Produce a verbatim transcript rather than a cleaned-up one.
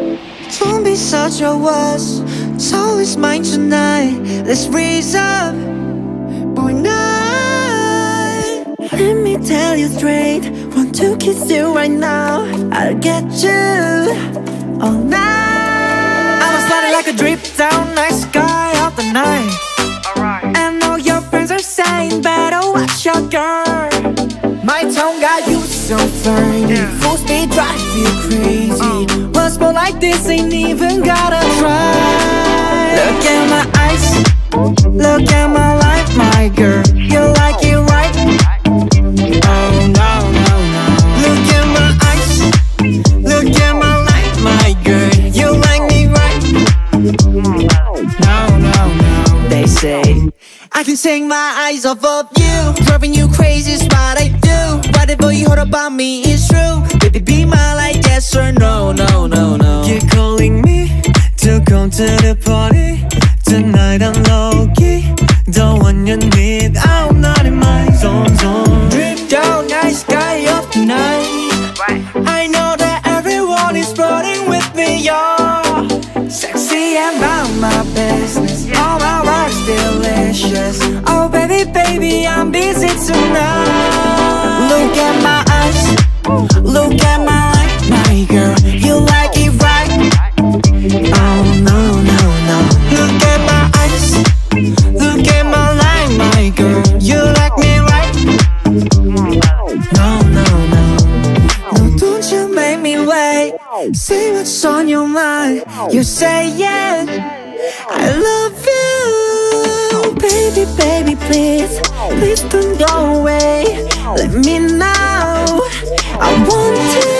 Don't be such a wuss. It's always mine tonight. Let's raise up, boy, night. Let me tell you straight. Want to kiss you right now. I'll get you all night. I was sliding like a drip down night sky of the night. Alright. And all your friends are saying better watch your girl. My tongue got you so fine. Yeah. Full speed drive you crazy. uh. What's more like this ain't even gotta try. Look at my eyes, look at my life, my girl. You like it right? Oh no, no, no. Look at my eyes, look at my life, my girl. You like me right? No, no, no. They say I can take my eyes off of you. Driving you crazy is what I do. Whatever you heard about me is true. Baby, be my like yes or no, no, no, no. You're calling me to come to the party. Tonight I'm low-key. Don't want your need, I'm not in my zone, zone. Drip down night sky of the night. I know that everyone is floating with me, y'all. Sexy and about my business. All my work's delicious. Oh baby, baby, I'm busy tonight. Look at my eyes, look at my life, my girl. You like it right? Oh no, no, no. Look at my eyes, look at my life, my girl. You like me right? No, no, no. No, don't you make me wait. Say what's on your mind. You say yeah, I love you. Baby, baby, please, please don't go away. Let me know. I want to